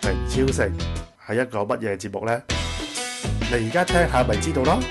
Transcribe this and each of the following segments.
平超城係一個乜嘢節目呢？你而家聽下咪知道咯。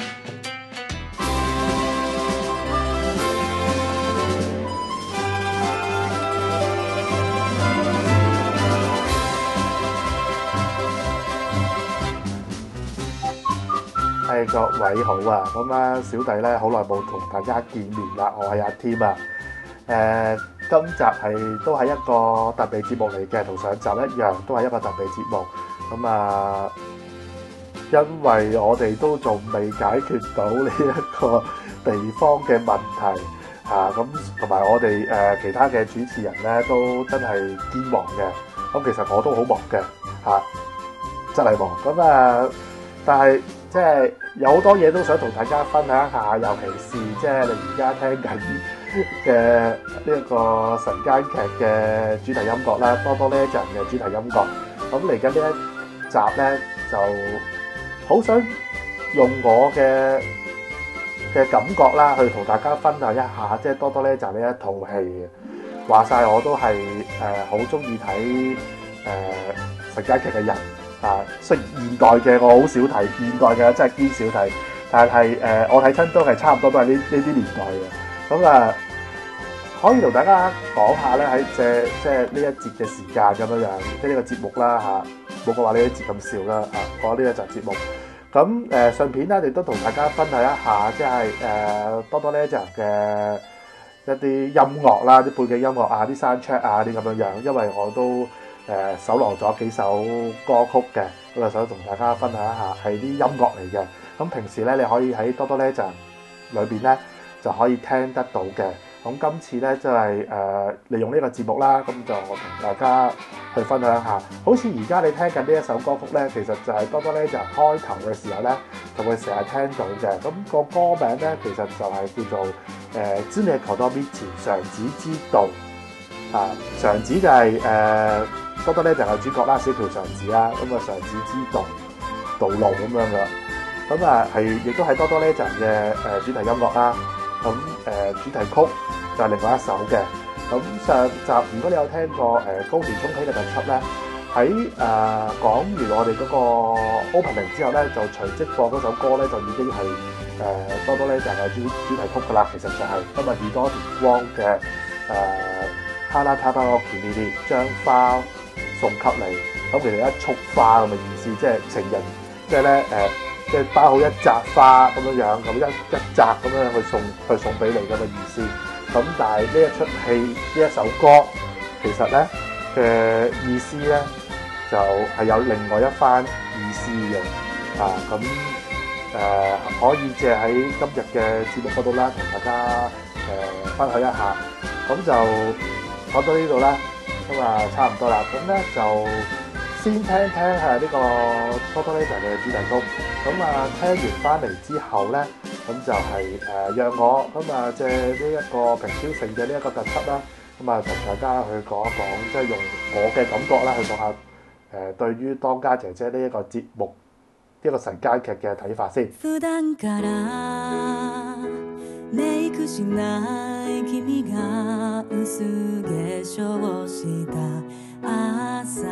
係各位好啊，咁啊小弟咧好耐冇同大家見面啦，我係阿添啊。今集都係一個特別節目嚟嘅，同上集一樣，都係一個特別節目。咁啊，因為我哋都仲未解決到呢一個地方嘅問題啊，咁同埋我哋其他嘅主持人咧都真係堅忙嘅。咁其實我都好忙嘅嚇，真係忙。咁啊，但係即係有好多嘢都想同大家分享一下，尤其是即係你而家聽緊嘅呢一個神間劇嘅主題音樂啦，多多 Legend 嘅主題音樂。咁嚟緊呢一集咧，就好想用我嘅感覺啦，去同大家分享一下，即係多多 Legend 呢一套戲嘅。話晒我都係好中意睇神間劇嘅人啊，雖然現代嘅我好少睇，現代嘅真係堅少睇，但係我睇親都係差唔多都係呢啲年代嘅。咁啊，可以同大家講下咧，喺即係呢一節嘅時間咁樣樣，即係呢個節目啦嚇，冇講話呢一節咁少啦嚇，講呢一集節目。咁順便咧，亦都同大家分享一下，即係多多 Legend 嘅一啲音樂啦，啲背景音樂啊，啲 soundtrack 啊啲咁樣樣，因為我都搜羅咗幾首歌曲嘅，咁就想同大家分享一下，係啲音樂嚟嘅。咁平時咧，你可以喺多多 Legend 裏邊咧就可以聽得到嘅。咁今次咧即係利用呢個節目啦，咁就同大家去分享一下。好似而家你聽緊呢一首歌曲咧，其實就係多多 Legend 開頭嘅時候咧，就會成日聽到嘅。咁個歌名咧，其實就係叫做知名求多邊前常子之道啊。常子就係多多 Legend 嘅主角啦，小橋常子啦。咁啊，常子之道道路咁樣噶。咁啊，亦都係多多 Legend 嘅主題音樂啦。咁主題曲就係另外一首嘅。咁上集如果你有聽過高田充希嘅特輯咧，喺講完我哋嗰個 opening 之後咧，就隨即播嗰首歌咧，就已經係多多 Legend 嘅主題曲噶啦。其實就係今日宇多田光嘅哈拉塔巴洛奇呢啲將花送給你。咁其實一束花咁嘅意思，即係情人，即係咧即係包好一紮花咁樣樣，咁一紮咁樣去送俾你咁嘅意思。咁但係呢一出戲呢一首歌，其實咧嘅意思咧就係有另外一番意思嘅咁可以借喺今日嘅節目嗰度啦，同大家分享一下。咁就講到呢度啦，咁啊差唔多啦。咁咧就先聽下呢個多多 Legend 嘅主題曲。咁啊聽完翻嚟之後咧，咁就係讓我咁啊借呢一個平超城嘅呢一個特輯啦，咁啊同大家去講一講，即係用我嘅感覺啦去講下對於當家姐姐呢一個節目呢個神間劇嘅睇法先。 普段からメイクしない君が薄化粧した朝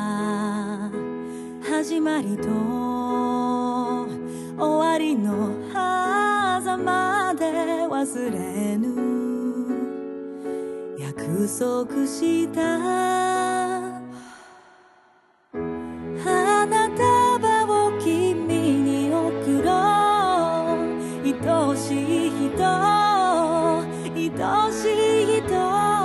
始まりと終わりの狭間で忘れぬ約束した花束を君に贈ろう愛しい人愛しい人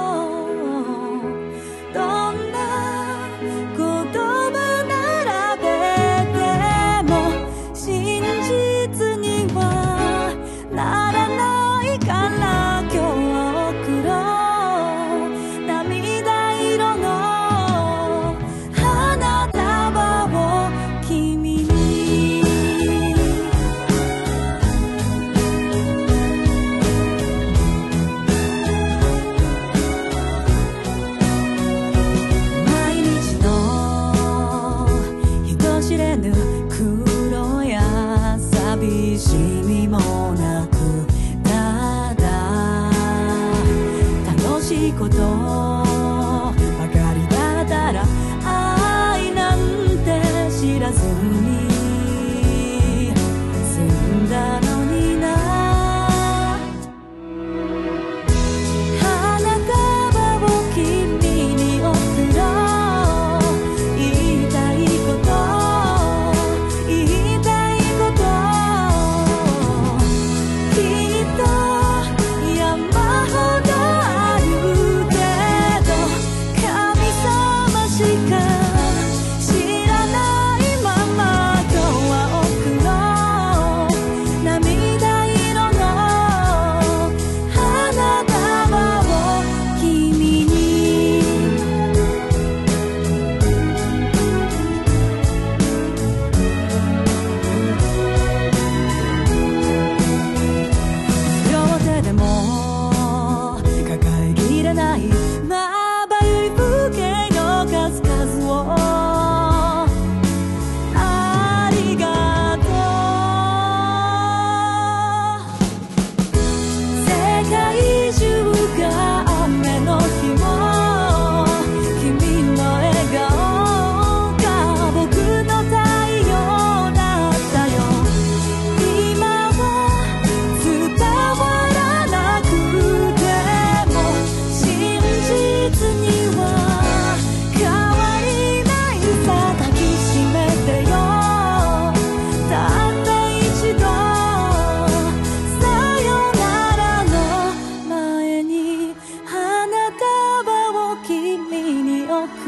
どんな言葉並べても真実にはならないから今日は贈ろう涙色の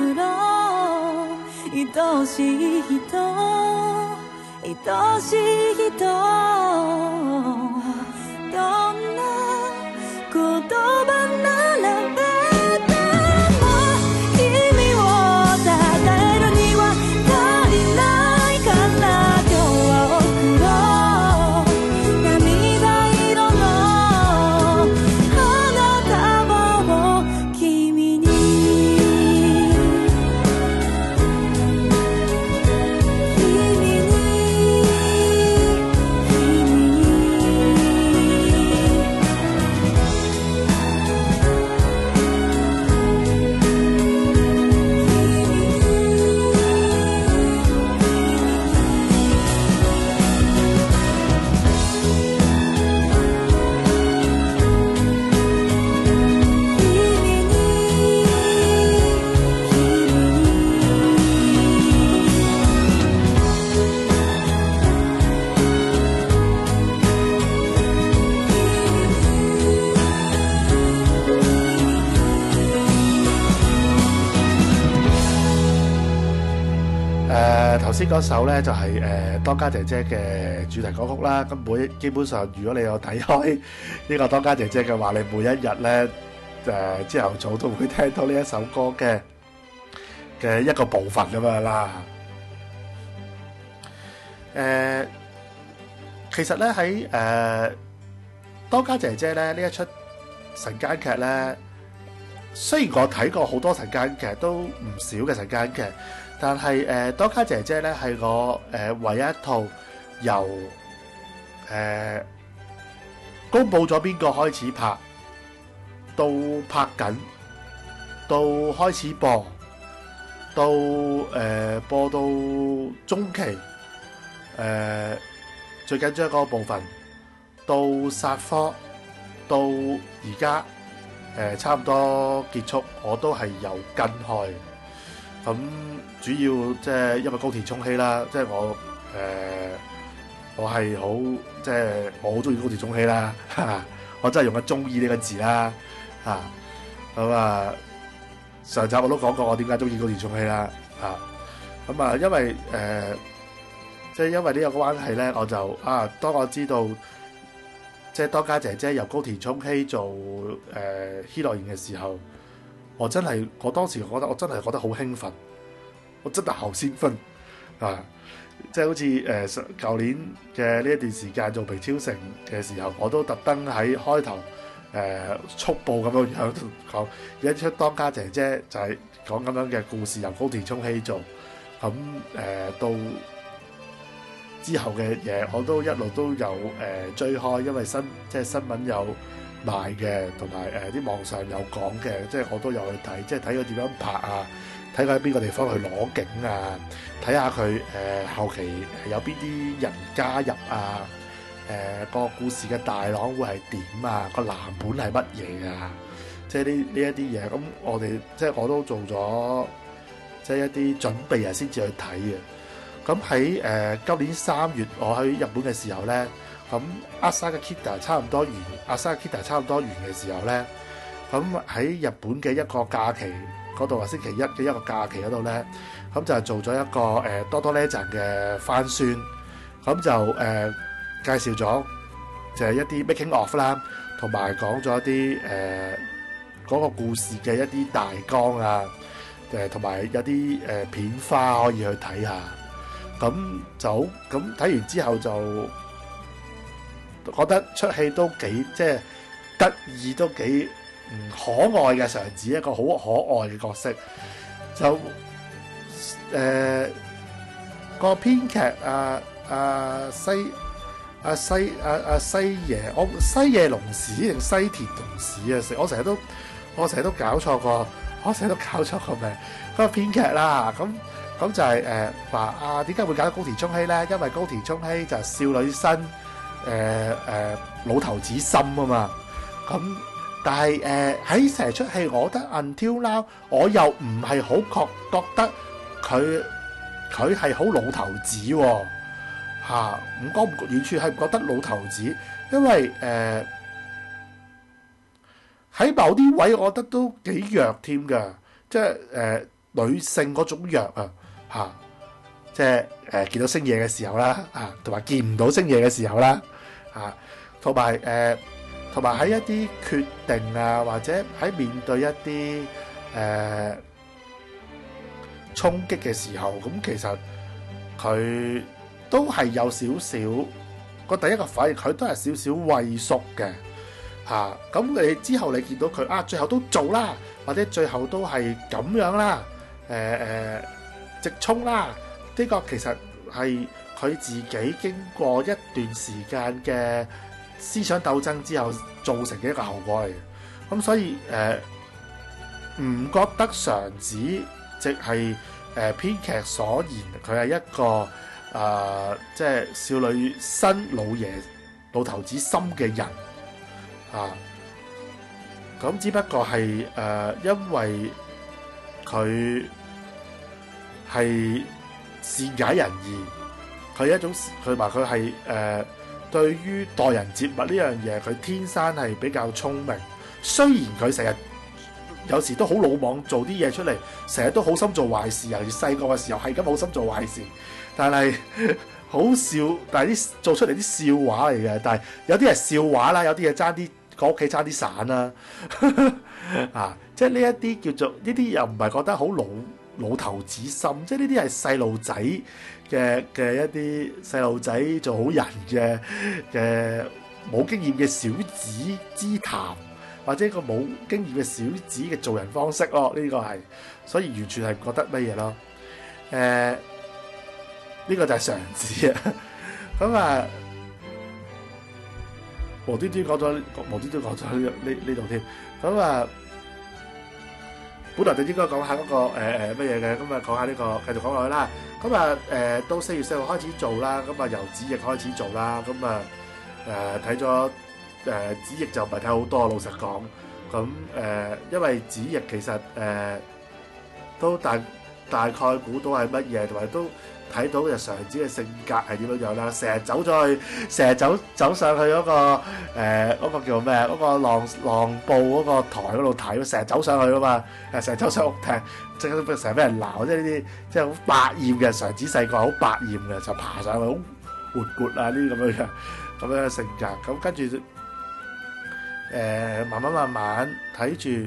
送ろう愛しい人愛しい人どんな言葉並べても君をたたえるには足りないから今日は送ろう涙色の花束を君に頭先嗰首咧就係當家姐姐嘅主題歌曲啦。咁基本上，如果你有睇開呢個當家姐姐嘅話，你每一日咧朝頭早都會聽到呢一首歌嘅一個部分咁樣啦。其實咧喺當家姐姐咧呢一出晨間劇咧，雖然我睇過好多晨間劇，都唔少嘅晨間劇。但係當家姐姐咧係我唯一一套由公佈咗邊個開始拍，到拍緊，到開始播，到播到中期，最緊張嗰個部分，到殺科，到而家差唔多結束，我都係有跟開。咁主要即係因為高田充希啦，即係我係好即係我好中意高田充希啦，我真係用緊中意呢個字啦，咁上集我都講過我點解中意高田充希啦，咁因為即係因為呢個關係咧，我就當我知道即係當家姐姐由高田充希做希羅賢嘅時候。我當時覺得我真係覺得好興奮，我真係好興奮即係好似舊年嘅呢一段時間做皮超城嘅時候，我都特登喺開頭速報咁樣講，有一出當家姐姐就係講咁樣嘅故事，由高田充希做，咁到之後嘅嘢我都一路都有追開，因為即係新聞有賣嘅，同埋啲網上有講嘅，即係我都有去睇，即係睇佢點樣拍啊，睇佢喺邊個地方去攞景啊，睇下佢後期有邊啲人加入啊，個故事嘅大綱會係點啊，個藍本係乜嘢啊，即係呢一啲嘢，咁我哋即係我都做咗即係一啲準備啊，先至去睇嘅。咁喺今年3月我去日本嘅時候咧。咁Asaga Kida差唔多完嘅時候咧，咁喺日本嘅一個假期嗰度星期一嘅一個假期嗰度咧，咁就做咗一個多多 Legend 嘅番宣，咁就介紹咗就係一啲 making of 啦，同埋講咗一啲嗰個故事嘅一啲大綱啊，同埋有啲片花可以去睇下，咁睇完之後就。覺得出戲都幾即係得意，都幾可愛嘅常子，一個好可愛嘅角色。就個編劇西野龍史定西田龍史啊！我成日都搞錯個名。嗰個編劇啦，咁就係話點解會搞到高田充希咧？因為高田充希就係少女心。老頭子心啊嘛，咁但係喺成出戲，我覺得 until now 我又唔係好覺得佢係好老頭子喎，完全係唔覺得老頭子，因為喺某啲位我覺得都幾弱添㗎，即係女性嗰種弱啊即係見到星夜嘅時候啦同埋見唔到星夜嘅時候啦同埋喺一啲決定或者喺面對一啲衝擊嘅時候，咁其實佢都係有少少個第一個反應，佢都係少少畏縮嘅咁你之後你見到佢最後都做啦，或者最後都係咁樣啦，直衝啦，呢個其實係佢自己經過一段時間嘅思想鬥爭之後造成嘅一個後果嚟嘅。咁所以唔覺得常子即係編劇所言佢係一個即係少女心老頭子心嘅人咁只不過係因為佢係善解人意，佢一種佢話佢係對於待人接物呢樣嘢，佢天生係比較聰明。雖然佢成日有時都好魯莽做啲嘢出嚟，成日都好心做壞事，尤其細個嘅時候係咁好心做壞事，但係好笑，但係啲做出嚟啲笑話嚟嘅。但係有啲係笑話啦，有啲嘢爭啲個屋企爭啲散啦即係呢一啲叫做呢啲又唔係覺得好老頭子心，即係呢啲係細路仔嘅一啲細路仔做好人嘅冇經驗嘅小子之談，或者一個冇經驗嘅小子嘅做人方式咯，呢個係，所以完全係唔覺得乜嘢咯。呢個就係常子啊。咁無端端講咗呢度添。咁本來就應該講下嗰個乜嘢嘅，咁講下呢個繼續講落去啦。咁到4月4號開始做啦，咁由子役開始做啦。咁睇咗子役就唔係睇好多，老實講。咁因為子役其實都大概估到係乜嘢，同埋都睇到日常子嘅性格係點樣啦。成日走上去嗰個叫咩？嗰個浪步嗰個台嗰度睇，成日走上去噶嘛，成日走上屋踢，即係成日俾人鬧，即係呢啲即係好百厭嘅。常子細個好百厭嘅，就爬上去好活潑呢啲咁樣嘅性格。咁跟住慢慢睇住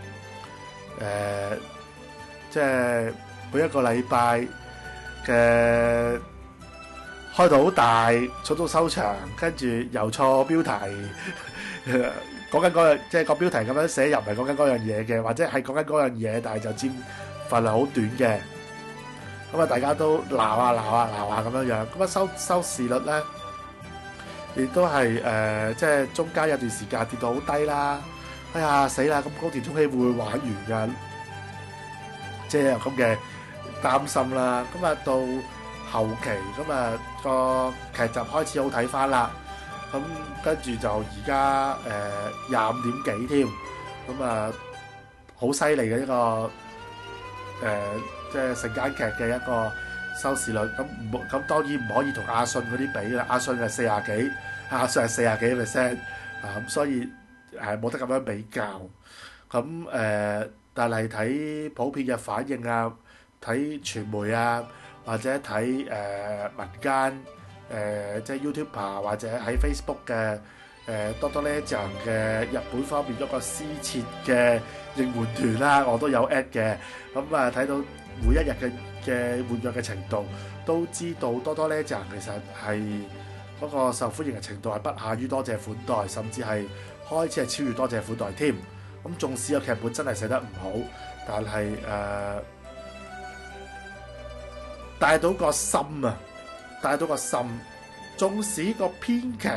即係每一個禮拜嘅開到好大，草到收場，跟住又錯標題，講緊嗰樣，即係個標題咁樣寫，又唔係講緊嗰樣嘢嘅，或者係講緊嗰樣嘢，但係就佔份量好短嘅。咁大家都鬧啊咁樣樣，咁收視率咧，亦都係即係中間有段時間跌到好低啦。哎呀死啦！咁高田充希會唔會玩完㗎？即係有咁嘅擔心啦。咁到後期個劇集開始好睇翻啦。咁跟住就而家25點幾添。咁好犀利嘅一個即係晨間劇嘅一個收視率。咁當然唔可以同阿信嗰啲比啦。阿信係40幾，阿信係40幾%咁所以冇得咁樣比較。咁但係睇普遍嘅反應啊，睇傳媒啊，或者睇民間即係 YouTuber 或者喺 Facebook 嘅Dotto Legend 嘅日本方面一個私設嘅應援團啦，我都有 at 嘅。咁睇到每一日嘅活躍嘅程度，都知道Dotto Legend其實係嗰個受歡迎嘅程度係不下於多謝款待，甚至係開始係超越多謝款待添。咁縱使個劇本真係寫得唔好，但係帶到個心啊，帶到個心。縱使個編劇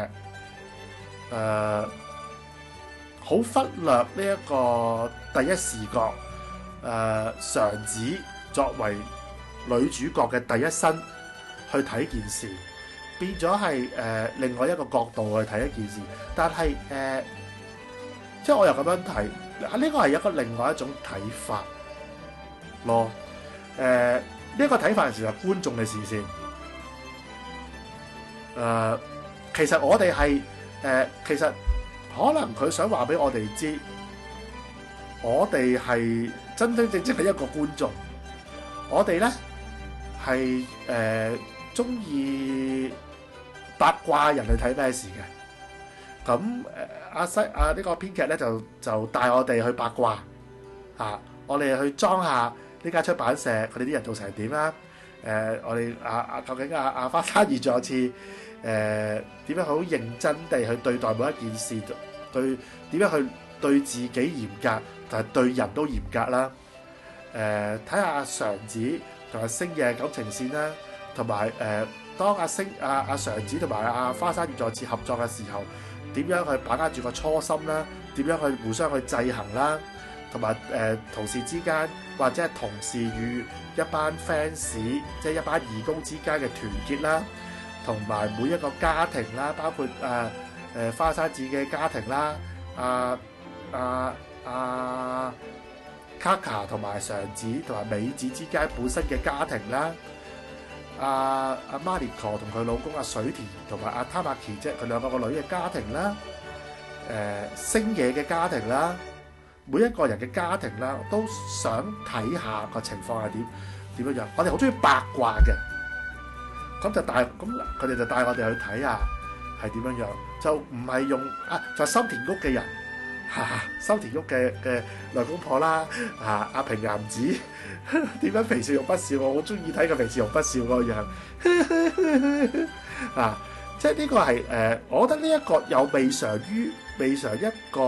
好忽略呢一個第一視角，常子作為女主角嘅第一身去睇件事，變咗係另外一個角度去睇一件事。但係即係我又咁樣睇，呢個係一個另外一種睇法咯。呢個睇法其實係觀眾嘅視線。其實我哋係其實可能佢想話俾我哋知，我哋係真真正正係一個觀眾， 我哋咧係中意八卦人去睇咩事嘅。咁呢個編劇咧就帶我哋去八卦我哋去裝下呢間出版社佢哋啲人做成點啦。我哋究竟花生二再次點樣好認真地去對待每一件事，點樣去對自己嚴格，但係對人都嚴格啦。睇下常子同阿星嘅感情線啦，同埋當阿常子同埋阿花生再次合作嘅時候，點樣去把握住個初心啦？點樣去互相去制衡啦？同埋同事之間或者係同事與一班 fans 即係一班義工之間嘅團結啦，同埋每一個家庭啦，包括花生子嘅家庭啦，卡卡同埋常子同埋美子之間本身嘅家庭啦，阿 Mariko 同佢老公阿水田同埋阿 Tamaki 即係佢兩個女嘅家庭啦，星野嘅家庭啦，每一個人嘅家庭啦，都想睇下個情況係點樣樣。我哋好中意八卦嘅，咁佢哋就帶我哋去睇下係點樣樣，就唔係用就深田屋嘅人。深田屋嘅兩公婆啦，阿平岩子點樣皮笑肉不笑，我好中意睇佢皮笑肉不笑嗰個樣即係呢個係我覺得呢一個又未嘗一個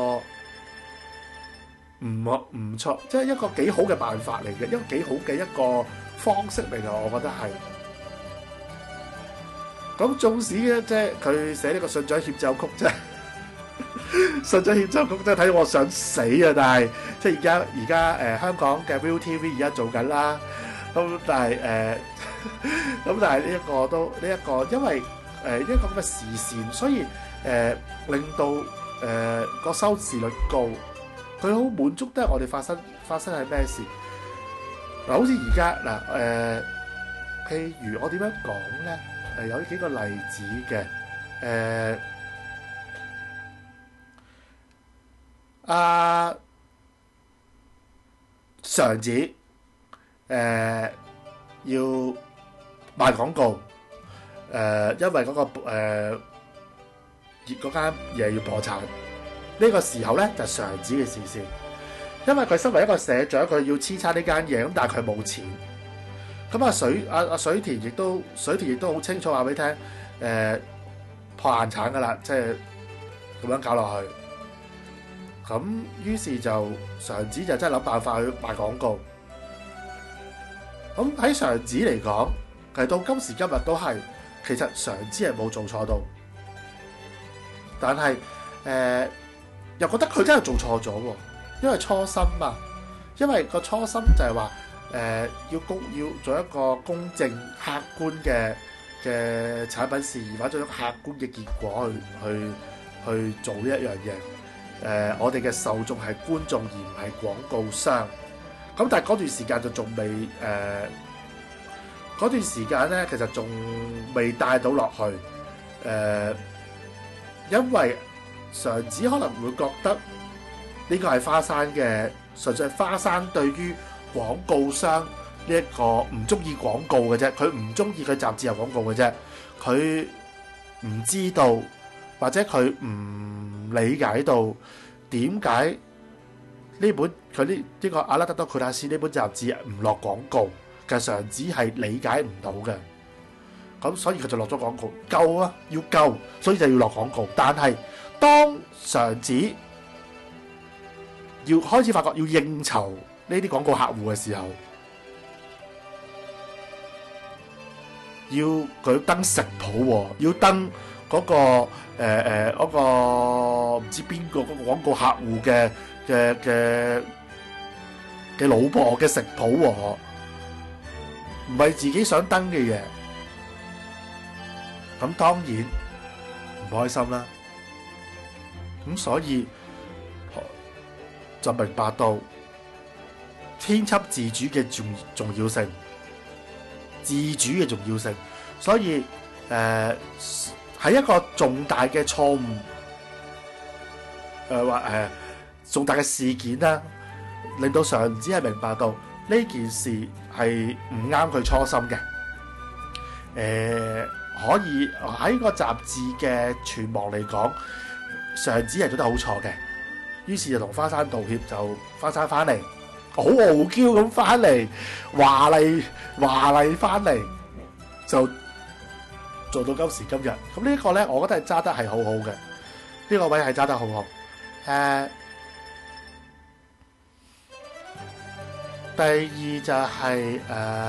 唔錯，即係一個幾好嘅辦法嚟嘅，一個幾好嘅一個方式嚟嘅，我覺得係。咁縱使咧，即係佢寫呢個信長協奏曲啫。信長協奏曲真係睇到我想死啊！但係即係而家香港嘅 ViuTV 而家做緊啦，咁但係呢一個因為呢個咁嘅時線，所以令到個收視率高，佢好滿足得我哋發生係咩事嗱？好似而家譬如我點樣講咧？有幾個例子嘅常子要賣廣告，因為嗰間嘢要破產。呢個時候咧就常子嘅視線，因為佢身為一個社長，佢要支撐呢間嘢，咁但係佢冇錢。咁水田亦都好清楚話俾你聽，破爛產噶啦，即係咁樣搞落去。咁於是就常子就真係諗辦法去賣廣告。咁喺常子嚟講，其實到今時今日都係，其實常子係冇做錯到，但係又覺得佢真係做錯咗喎，因為初心嘛，因為個初心就係話要做一個公正客觀嘅產品事宜，或者做一個客觀嘅結果去做呢一樣嘢。我哋嘅受眾係觀眾而唔係廣告商，咁但係嗰段時間就仲未嗰段時間咧，其實仲未帶到落去，因為常子可能會覺得呢個係花生嘅，純粹係花生對於廣告商呢一個唔中意廣告嘅啫，佢唔中意佢雜誌有廣告嘅啫，佢唔知道或者佢唔理解到點解呢本佢呢個阿拉德多庫塔斯呢本雜誌唔落廣告，其實常子係理解唔到嘅，咁所以佢就落咗廣告，救啊，要救，所以就要落廣告。但係當常子要開始發覺要應酬呢啲廣告客戶嘅時候，要佢登食譜，要登嗰個嗰個唔知邊個嗰個廣告客戶嘅老婆嘅食譜，唔係自己想登嘅嘢，咁當然唔開心啦。咁所以就明白到編輯自主嘅重要性，自主嘅重要性。所以係一個重大嘅錯誤，重大嘅事件啦，令到常子係明白到呢件事係唔啱佢初心嘅。可以喺個雜誌嘅傳聞嚟講，上子係做得好錯嘅，於是就同花山道歉，就花山翻嚟，好傲嬌咁翻嚟，華麗翻嚟，就做到今時今日。咁呢個咧，我覺得係揸得係好好嘅，呢個位係揸得好好。第二就係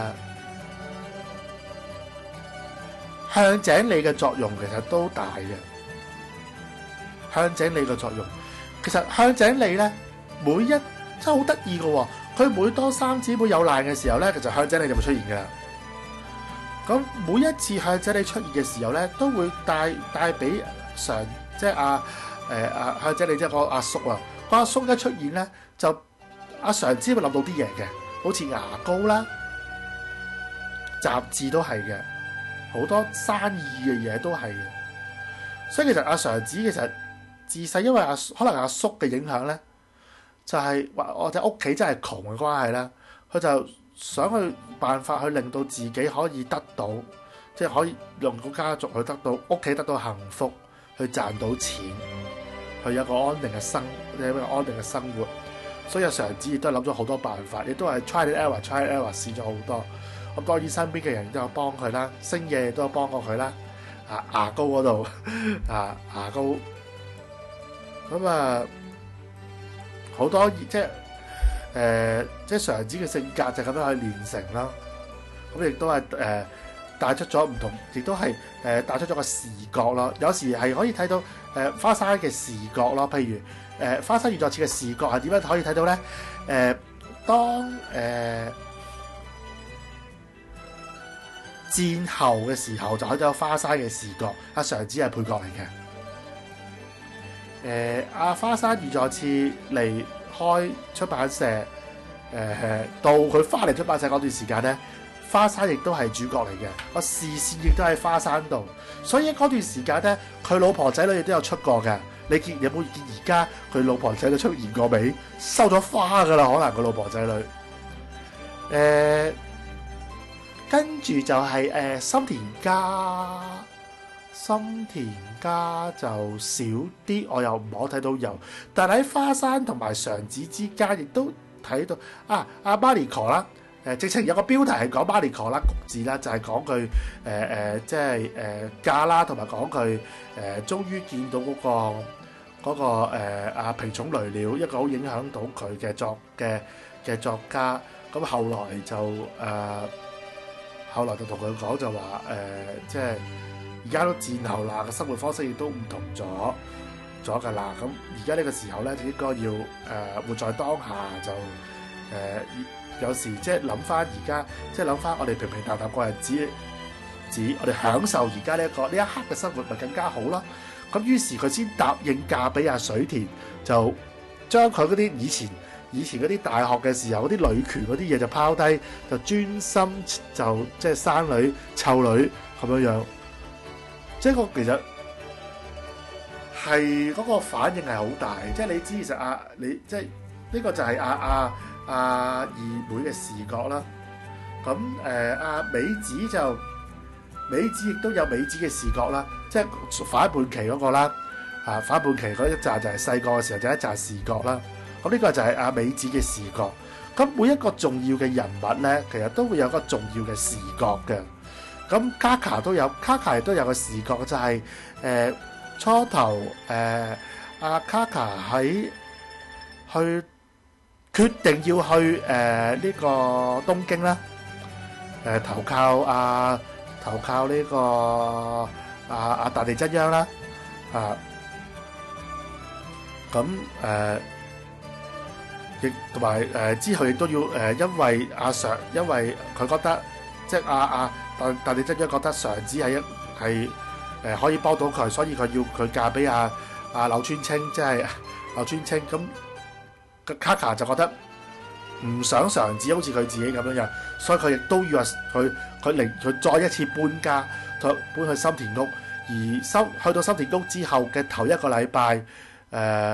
向井理嘅作用其實都大嘅。向井理嘅作用，其實向井理咧真係好得意嘅喎。佢每當三姊妹有難嘅時候咧，其實向井理就會出現嘅啦。咁每一次向井理出現嘅時候咧，都會帶俾即係向井理即係個阿叔啊。個阿叔一出現咧，就阿常之會諗到啲嘢嘅，好似牙膏啦、雜誌都係嘅，好多生意嘅嘢都係嘅。所以其實阿常子其實自細因為可能阿叔嘅影響咧，就係話我哋屋企真係窮嘅關係啦，佢就想去辦法去令到自己可以得到，即係可以用個家族去得到屋企得到幸福，去賺到錢，去有一個安定嘅生活。所以阿常子亦都係諗咗好多辦法，亦都係 try and error 試咗好多。咁當然身邊嘅人都有幫佢啦，星野亦都有幫過佢啦。牙膏嗰度牙膏，咁好多即係常子嘅性格就咁樣去練成啦。咁亦都係帶出咗唔同，亦都係帶出咗個視覺咯。有時係可以睇到花山嘅視覺咯。譬如花山預作次嘅視覺係點樣可以睇到咧？當戰後嘅時候就睇到花山嘅視覺，阿常子係配角嚟嘅。阿花山預作次離開出版社，到佢翻嚟出版社嗰段時間咧，花山亦都係主角嚟嘅，個視線亦都喺花山度。所以嗰段時間咧，佢老婆仔女亦都有出過嘅。你有冇見而家佢老婆仔女出現過未？收咗花噶啦，可能佢老婆仔女。跟住就係心田家就少啲，我又唔可睇到有。但係喺花山同埋常子之間，亦都睇到阿Mariko啦。直情有個標題係講 Mariko 啦，局字啦，就係講佢即係嫁啦，同埋講佢終於見到嗰個阿平冢雷鳥，一個好影響到佢嘅作家。咁後來就同佢講就話即係而家都戰後啦，個生活方式亦都唔同咗㗎啦。咁而家呢個時候咧，就應該要活在當下，就有時即係諗翻而家，即係諗翻我哋平平淡淡過日子，我哋享受而家呢一刻嘅生活咪更加好咯。咁於是佢先答應嫁俾阿水田，就將佢嗰啲以前嗰啲大學嘅時候嗰啲女權嗰啲嘢就拋低，就專心就即係生女湊女咁樣。即係其實係嗰個反應係好大，即係你知其實你即係呢個就係阿二妹嘅視覺啦。咁阿美子亦都有美子嘅視覺啦，即係反叛期嗰個啦。反叛期嗰一紮就係細個嘅時候就一紮視覺啦。咁呢個就係阿美子嘅視覺。咁每一個重要嘅人物咧，其實都會有個重要嘅視覺嘅。咁卡卡亦都有個視覺，就係初頭阿卡卡喺去決定要去呢個東京啦，投靠呢個阿大地真央啦，咁亦同埋之後亦都要因為因為佢覺得即係大地真央覺得常子係可以幫到佢，所以佢要佢嫁俾阿柳川清，即係柳川清。咁卡卡就覺得唔想常子好似佢自己咁樣，所以佢亦都要話佢再一次搬家，搬去心田屋。而去到心田屋之後嘅頭一個禮拜，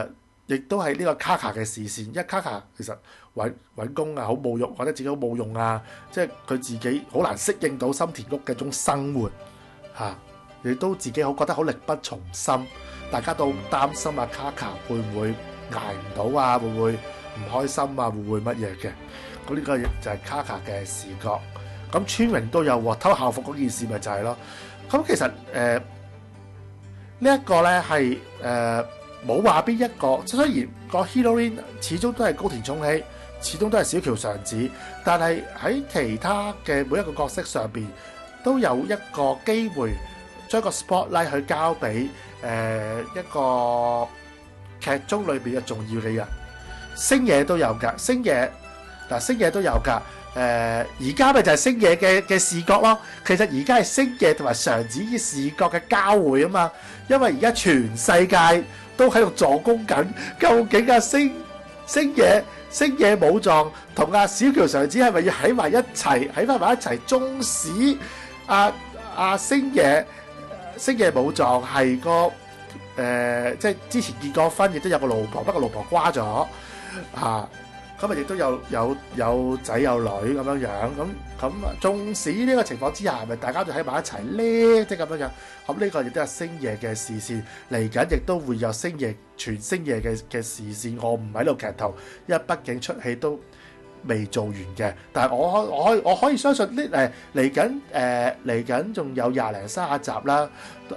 亦都係呢個卡卡嘅視線，因為卡卡其實揾工啊好冇用，覺得自己好冇用啊，即係佢自己好難適應到心田谷嘅種生活嚇，亦都自己好覺得好力不從心，大家都好擔心啊卡卡會唔會捱唔到啊，會唔會唔開心啊，會唔會乜嘢嘅？咁呢個就係卡卡嘅視覺。咁村榮都有喎，偷校服嗰件事咪就係咯。咁其實呢一個咧係冇話邊一個，雖然個 heroine 始終都係高田充希，始終都係小橋尚子，但係喺其他嘅每一個角色上邊都有一個機會將個 spotlight 去交俾一個劇中裏邊嘅重要嘅人。星野都有㗎，星野都有㗎。而家咪就係星野嘅視覺咯。其實而家係星野同埋常子嘅視覺嘅交匯啊嘛。因為而家全世界都喺度助攻緊，究竟阿星野武藏同阿小橋常子係咪要喺埋一齊？喺翻埋一齊，縱使阿星野武藏係個即係之前結過婚，亦都有個老婆，不過老婆瓜咗啊。咁啊，亦都有仔有女咁樣樣，咁縱使呢個情況之下，係咪大家就喺埋一齊咧？即係咁樣樣，咁呢個亦都係星野嘅視線嚟緊，亦都會有全星野嘅視線。我唔喺度劇透，因為畢竟出戲都未做完嘅。但係我可以相信呢嚟緊仲有20零30集啦，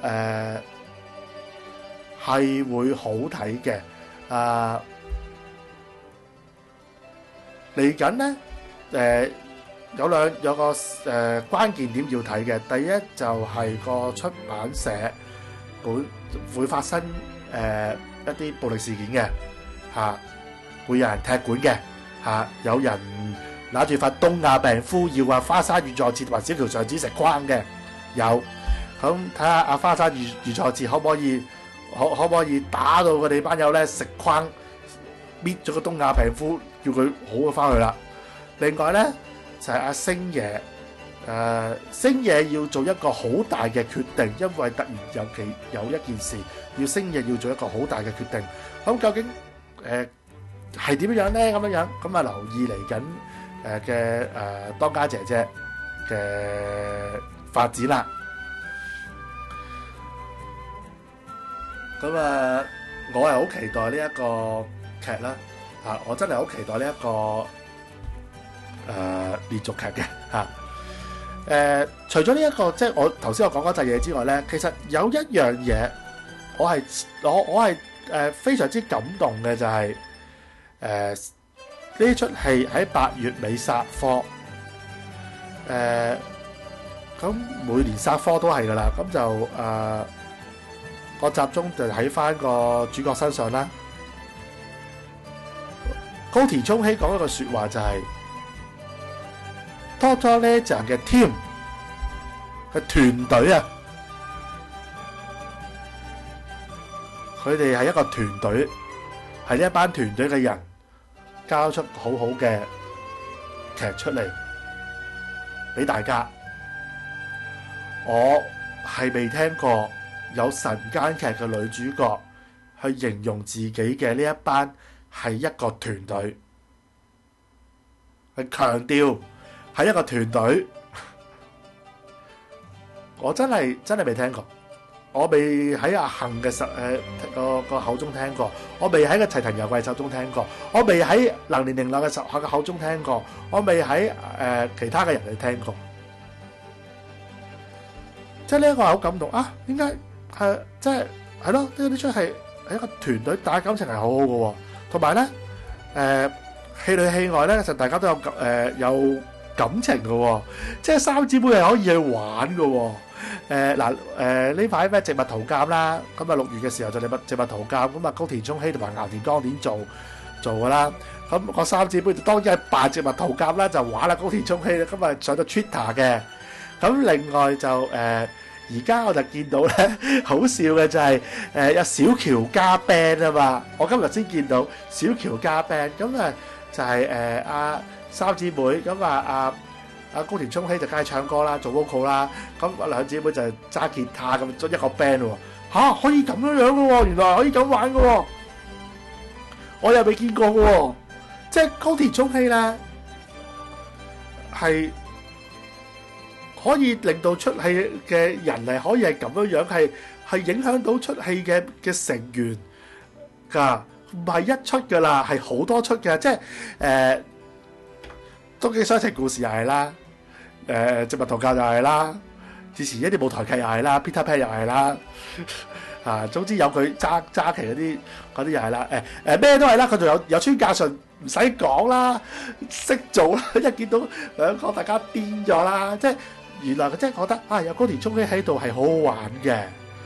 係會好睇嘅。嚟緊咧，有個關鍵點要睇嘅。第一就係個出版社會發生一啲暴力事件嘅嚇，會有人踢館嘅嚇，有人拿住塊東亞病夫要阿花山御作節同埋小橋尚子食框嘅有。咁睇下阿花山御作節可唔可以打到佢哋班友咧食框，搣咗個東亞病夫，叫佢好嘅翻去啦。另外咧就係阿星野，星野要做一個好大嘅決定，因為突然有一件事，要星野要做一個好大嘅決定。咁究竟係點樣咧？咁樣咁啊，留意嚟緊嘅當家姐姐嘅發展啦。咁啊，我係好期待呢一個劇啦。我真係好期待呢一個連續劇嘅嚇。除咗呢一個即係我頭先我講嗰陣嘢之外咧，其實有一樣嘢我係非常之感動嘅，就係呢出戲喺8月尾殺科。咁每年殺科都係噶啦，咁就我集中就喺翻個主角身上啦。高田充希講一個説話就係、Total Legend 嘅 team 嘅團隊啊，佢哋係一個團隊，係一班團隊嘅人交出好好嘅劇出嚟俾大家。我係未聽過有晨間劇嘅女主角去形容自己嘅呢一班係一個團隊，係強調係一個團隊。我真係未聽過，我未喺阿杏嘅個口中聽過，我未喺個齊藤由貴手中聽過，我未喺能年玲奈嘅嘅口中聽過，我未喺其他嘅人去聽過。即係呢一個係好感動啊！點解即係係咯？呢出戲係一個團隊，大家感情係好好嘅喎。同埋咧，戲裏戲外咧，其實大家都有感情嘅喎。即係三姊妹係可以去玩嘅喎。呢排咩植物圖鑑啦，咁啊6月嘅時候就植物圖鑑，咁啊高田充希同埋岩田剛典做嘅啦。咁個三姊妹當然係扮植物圖鑑啦，就玩啦高田充希啦。今日上咗 Twitter 嘅。咁另外就而家我就見到咧，好笑嘅就係有小喬加 band 啊嘛！我今日先見到小喬加 band，咁啊就係阿三姊妹，咁啊阿高田充希就梗係唱歌啦，做 vocal 啦，咁兩姊妹就揸吉他咁一個 band 喎。可以咁樣嘅喎，原來可以咁玩嘅喎。 我又未見過嘅喎，即係高田充希咧係可以令到出戲嘅人係可以係咁樣樣，係影響到出戲嘅成員㗎，唔係一出㗎啦，係好多出嘅，即係東京雙情故事又係啦，植物圖鑑又係啦，之前一啲舞台劇又係啦 ，Peter Pan 又係啦。啊，總之有佢揸旗嗰啲又係啦，咩都係啦，佢仲有川架純唔使講啦，識做啦，一見到兩個大家癲咗啦，即係原來佢真係覺得啊有高田充希喺度係好好玩嘅，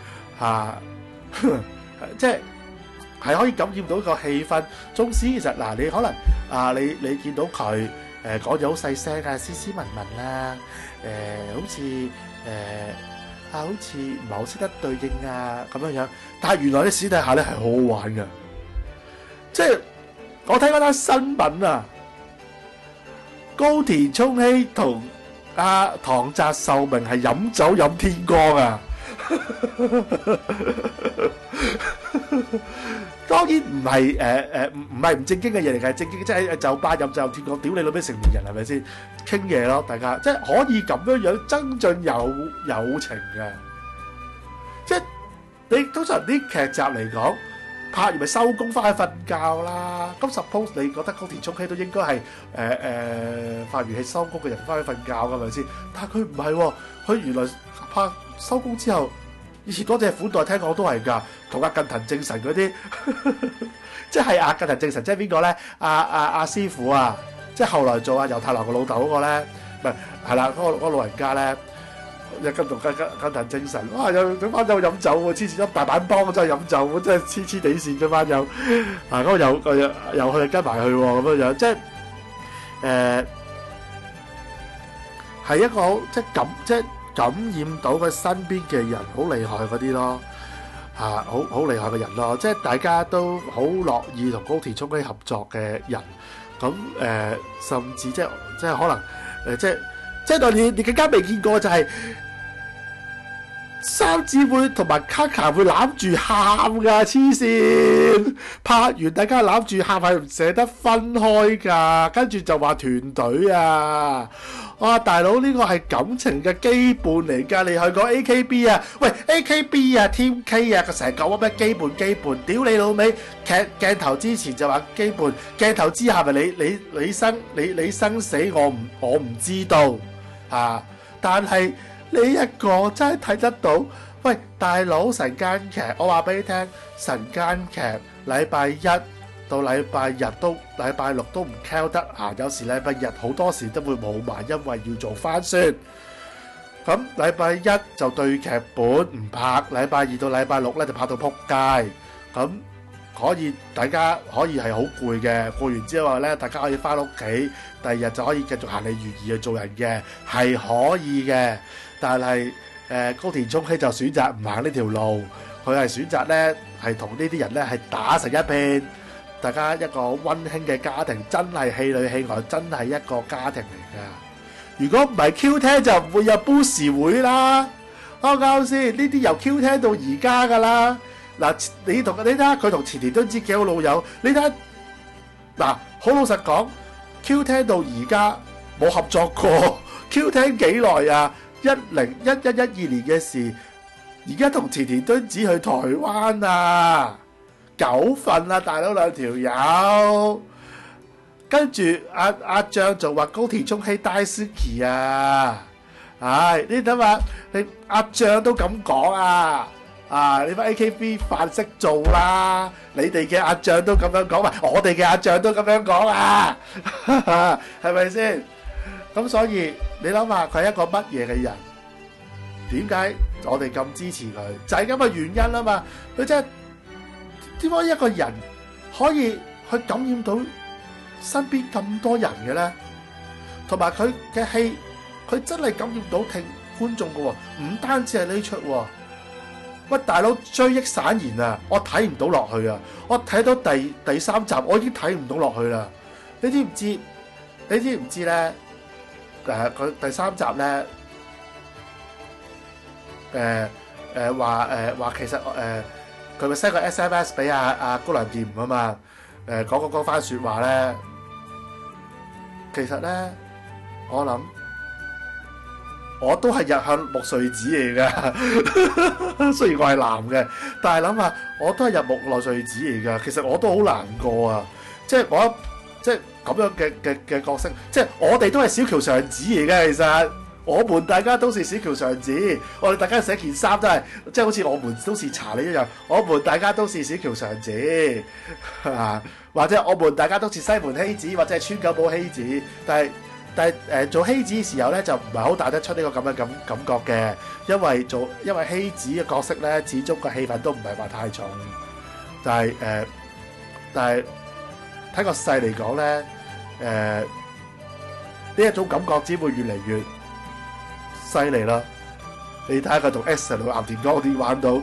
即係可以感染到個氣氛。縱使其實嗱，你可能你見到佢講嘢好細聲啊，斯斯文文啦，好似好似唔係好識得對應啊咁樣樣，但係原來啲私底下咧係好好玩嘅，即係我睇嗰單新聞啊，高田充希同唐澤壽明係飲酒飲天光啊！當然唔係唔係唔正經嘅嘢嚟嘅，正經即係喺酒吧飲酒天光，屌你老味成年人係咪先？傾嘢咯，大家即係可以咁樣樣增進友情嘅。即係你通常啲劇集嚟講，拍完咪收工翻去瞓覺啦。咁 suppose 你覺得高田充希都應該係拍完戲收工嘅人翻去瞓覺㗎咪先？但係佢唔係喎，佢原來拍收工之後。以前嗰隻款待聽講都係㗎，同阿近藤正臣嗰啲，即係阿近藤正臣即係邊個咧？阿師傅啊，即係後來做阿猶太郎個老豆嗰個咧，唔係係啦，嗰個老人家咧，又跟同近藤正臣，哇！又整班友飲酒喎，黐線一大板幫真係飲酒喎，真係黐地線嗰班友，嗰個又去跟埋去喎，咁樣樣，即係係一個好即係咁即係。感染到佢身邊嘅人好厲害嗰啲咯，好厲害嘅人咯，即係大家都好樂意同高田充希合作嘅人，咁甚至即係可能即係你更加未見過就係三姊妹同埋卡卡會攬住喊㗎，黐線！拍完大家攬住喊係唔捨得分開㗎，跟住就話團隊啊！哇，大佬呢個係感情嘅基本嚟㗎，你去講 AKB 啊？喂 AKB 啊 Team K 啊，佢成日講咩基本，屌你老味！鏡頭之前就話基本，鏡頭之下咪你生死我唔知道啊！但係呢一個真係睇得到，喂大佬晨間劇，我話俾你聽，晨間劇禮拜一到禮拜日都禮拜六都唔 count 得啊！有時禮拜日好多時都會冇埋，因為要做翻宣。咁禮拜一就對劇本唔拍，禮拜二到禮拜六咧就拍到撲街。咁大家可以係好攰嘅，攰完之後咧，大家可以翻屋企，第二日就可以繼續行利如儀去做人嘅，係可以嘅。但係高田充希就選擇唔行呢條路，佢係選擇咧係同呢啲人咧係打成一片。大家一個溫馨嘅家庭，真係戲裏戲外，真係一個家庭嚟㗎。如果唔係 Q 聽就唔會有 Boost 會啦。啱唔啱先？呢啲由 Q 聽到而家㗎啦。嗱，你睇下佢同前田敦子幾好老友。你睇下嗱，好老實講 ，Q 聽到而家冇合作過。Q 聽幾耐啊？101112年嘅事，而家同前田敦子去台灣啊！9份啊，大佬兩條友，跟住阿醬就話高田充希大好き啊，你諗下，你阿醬都咁講啊，你班 AKB 飯識做啦，你哋嘅阿醬都咁樣講，喂，我哋嘅阿醬都咁樣講啊，係咪先？咁所以你諗下，佢係一個乜嘢嘅人？點解我哋咁支持佢？就係咁嘅原因啊嘛，佢真係。點解一個人可以去感染到身邊咁多人嘅咧？同埋佢嘅戲，佢真係感染到觀眾嘅喎，唔單止係呢出喎。喂，大佬追憶散言啊，我睇唔到落去啊！我睇到第三集，我已經睇唔到落去啦。你知唔知？你知唔知咧？佢第三集咧，話其實佢咪 send 個 SMS 俾阿高良健啊嘛， 講嗰番説話咧，其實咧我諗我都係日向木穗子嚟㗎，雖然我係男嘅，但係諗下我都係日木內穗子嚟㗎，其實我都好難過啊！即係我即係咁樣嘅角色，即係我哋都係小橋上子嚟嘅，其實。我們大家都是小橋上子，我哋大家寫件衫都係，即係好似我們都是查理一樣，我們大家都是小橋上子，或者我們大家都是西門希子，或者係川久保希子，但係做希子嘅時候咧，就唔係好帶得出呢個咁嘅感覺嘅，因為希子嘅角色咧，始終個戲份都唔係話太重，但係睇個勢嚟講咧，呢一種感覺只會越嚟越犀利啦！你睇下佢同 X 同岩田剛啲玩到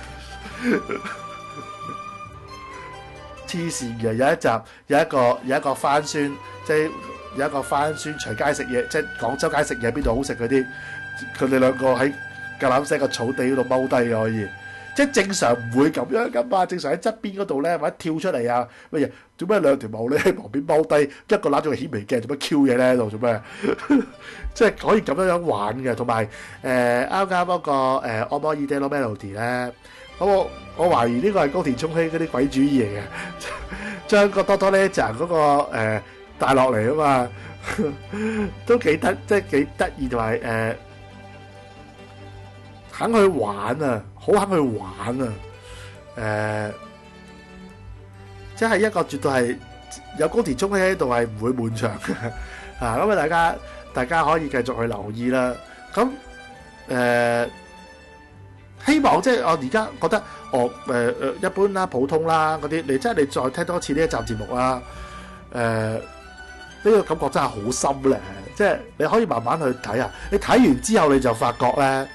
黐線嘅，有一集有一個番宣，即係有一個番宣隨街食嘢，即係廣州街食嘢邊度好食嗰啲，佢哋兩個喺橄欖石個草地嗰度踎低嘅可以。即係正常唔會咁樣噶嘛，正常喺側邊嗰度咧，或者跳出嚟啊乜嘢？做咩兩條毛咧喺旁邊踎低，一個攬住個顯微鏡做乜 Q 嘢咧喺度做咩？即係可以咁樣玩嘅，同埋啱啱嗰個Omo Idelo Melody 咧，我懷疑呢個係高田充希嗰啲鬼主意嚟嘅，將個多多呢站嗰個帶落嚟啊嘛，都幾得意同埋肯去玩啊，好肯去玩啊！即係一個絕對係有高田充希喺度係唔會悶場嘅啊！咁啊，大家可以繼續去留意啦。咁希望即係我而家覺得一般啦、普通啦嗰啲，你再聽多次呢一集節目啦。呢個感覺真係好深咧，即係你可以慢慢去睇下。你睇完之後你就發覺咧。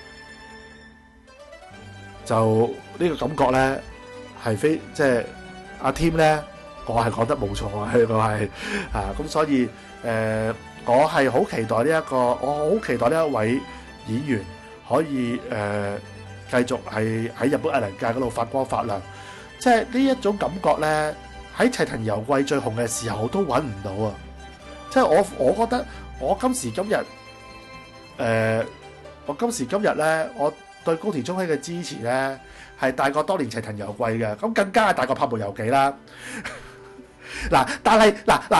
就呢個感覺咧，係即係阿 Tim 咧，我係講得冇錯啊！我係咁，所以我係好期待我好期待呢一位演員可以繼續係喺日本藝能界嗰度發光發亮。即係呢一種感覺咧，喺齊藤由貴最紅嘅時候都揾唔到啊！即係我覺得我今時今日咧，我對高田充希嘅支持咧，係大過當年齊藤由貴嘅，咁更加係大過柏木由紀啦。但係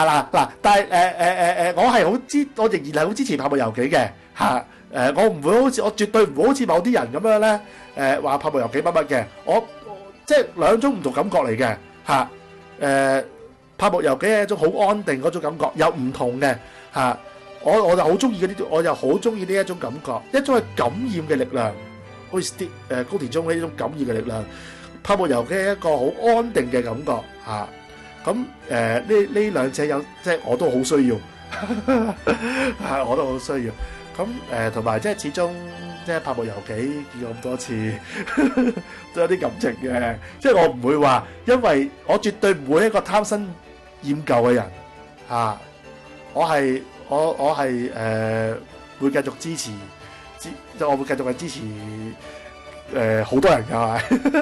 我仍然係好支持柏木由紀嘅嚇。我唔會我絕對唔會好似某啲人咁樣咧，話柏木由紀乜乜嘅。我即係兩種唔同感覺嚟嘅嚇。柏木由紀係一種好安定嗰種感覺，有唔同嘅嚇。我就好中意嗰啲，我又好中意呢一種感覺，一種係感染嘅力量。好似高田充希呢種感染嘅力量，柏木由紀係一個好安定嘅感覺嚇。咁呢兩者即係我都好需要，我都好需要。咁同埋即係始終即係柏木由紀見過咁多次，都有啲感情嘅。即係我唔會話，因為我絕對唔會係一個貪新厭舊嘅人嚇。我係會繼續支持。我會繼續係支持好多人㗎，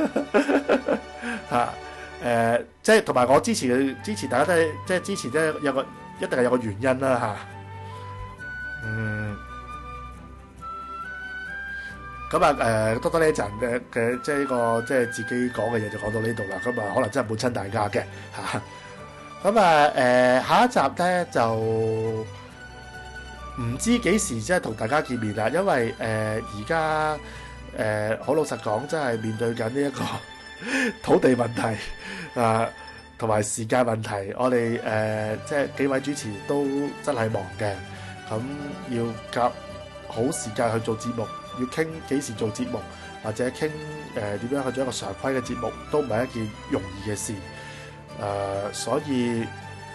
嚇即係同埋我支持大家都係即係支持咧，一定係有個原因啦嚇。咁多多呢一陣嘅即係呢個即係自己講嘅嘢就講到呢度啦。咁可能真係滿親大家嘅嚇。咁下一集咧就。唔知幾時即係同大家見面啦，因為而家好老實講，真係面對緊呢一個土地問題同埋時間問題。我哋即係幾位主持都真係忙嘅，咁要夾好時間去做節目，要傾幾時做節目，或者傾點樣去做一個常規嘅節目，都唔係一件容易嘅事。所以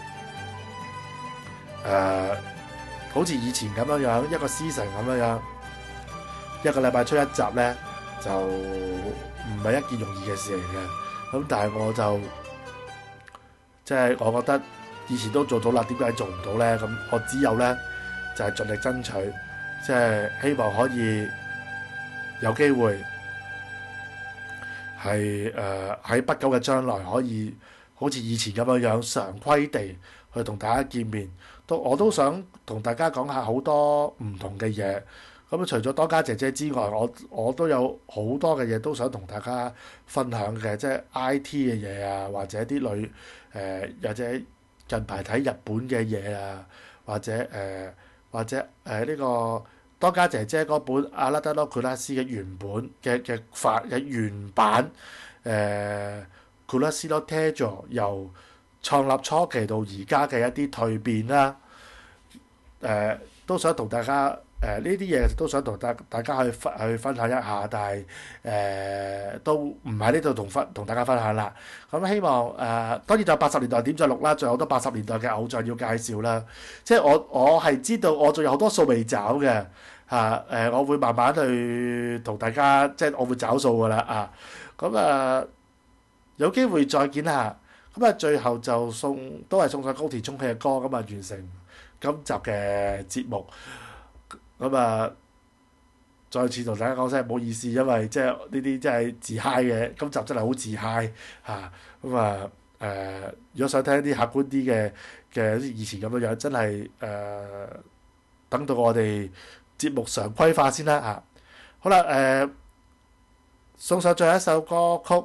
好似以前咁樣一個 season 咁樣，一個禮拜出一集咧，就唔係一件容易嘅事嚟嘅。咁但係我就即係我覺得以前都做到啦，點解做唔到咧？咁我只有咧就係盡力爭取，即係希望可以有機會係喺不久嘅將來可以好似以前咁樣常規地去同大家見面，我都想同大家講下好多唔同嘅嘢。咁除咗多家姐姐之外，我都有好多嘅嘢都想同大家分享嘅，即係 IT 嘅嘢啊，或者啲或者近排睇日本嘅嘢啊，或者呢個多家姐姐嗰本《阿拉德羅庫拉斯》嘅原本嘅原版庫拉斯羅 Tejo 由創立初期到而家嘅一啲蛻變啦，都想同大家呢啲嘢都想同大家去分享一下，但係都唔喺呢度同大家分享啦。咁希望當然就80年代點再錄啦，仲有好多80年代嘅偶像要介紹啦。即係我係知道我仲有好多數未找嘅我會慢慢去同大家，即係我會找數㗎啦啊。咁有機會再見下。咁最後就都係送上高田充希嘅歌，咁完成今集嘅節目。咁再次同大家講聲唔好意思，因為即係呢啲真係自嗨嘅，今集真係好自嗨嚇。如果想聽啲客觀啲嘅以前咁樣，真係等到我哋節目常規化先啦嚇。好啦送上最後一首歌曲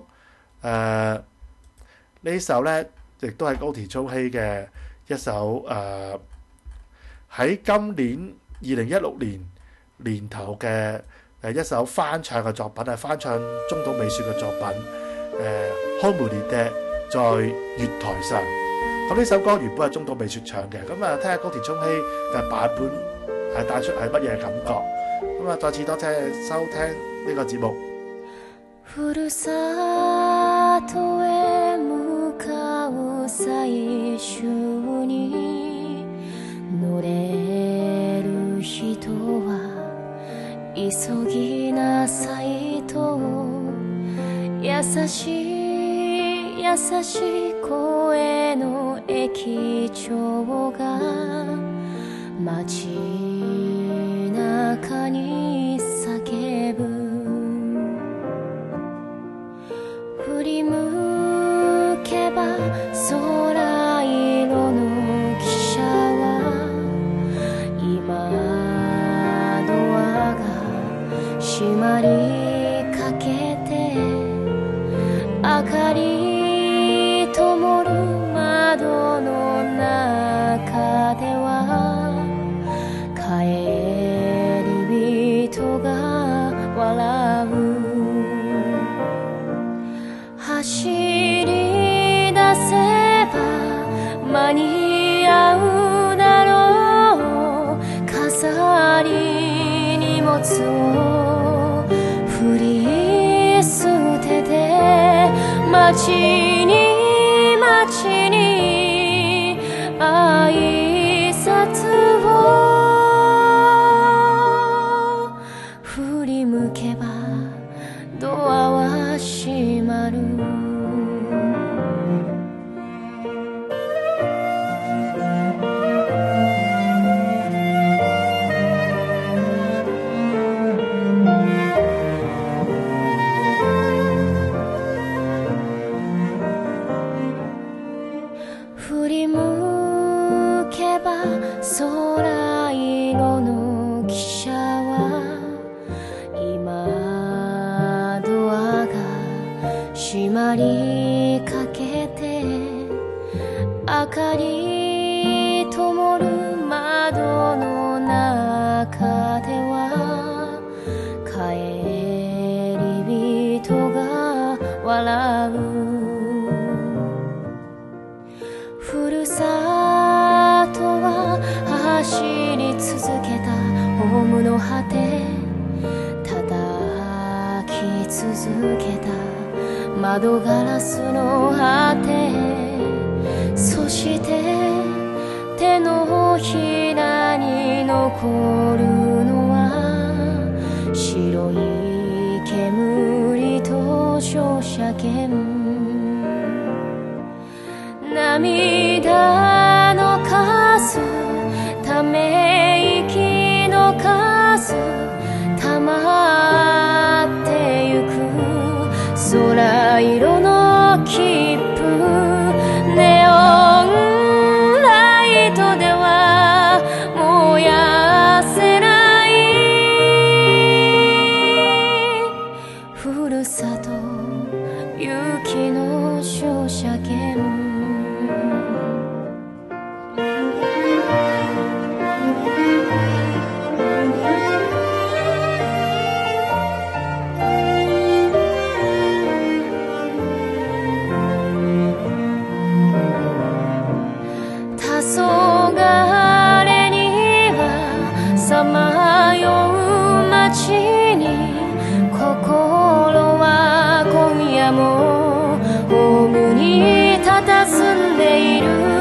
呢首呢亦都係高田充希嘅一首喺今年2016年頭嘅一首翻唱嘅作品，係翻唱中島美雪嘅作品Homuride 在月台上。咁呢首歌原本係中島美雪唱嘅，咁聽下高田充希嘅版本係帶出係乜嘢感覺。咁再次多謝收聽呢個節目。 ふるさとへ向かう最終に乗れる人は急ぎなさいと優しい優しい声の駅長が街中に叫ぶ。振り向けば空色の汽車は今ドアが閉まりかけて明かり灯る窓の中では帰り人が笑う。走り出せば間に合うだろう。飾り荷物を振り捨てて街に挨拶を振り向けばドアは閉まる。振り向けば空色の汽車は今ドアが閉まりかけて明かり灯る窓の中では帰り人が笑う。ふるさとは走り続けたホームの果て叩き続けた窓ガラスの果て、そして手のひらに残るのは白い煙と照射剣。涙の数、ため息の数、たまってゆく空色の切符、 さまよう街に心は今夜もホームに佇んでいる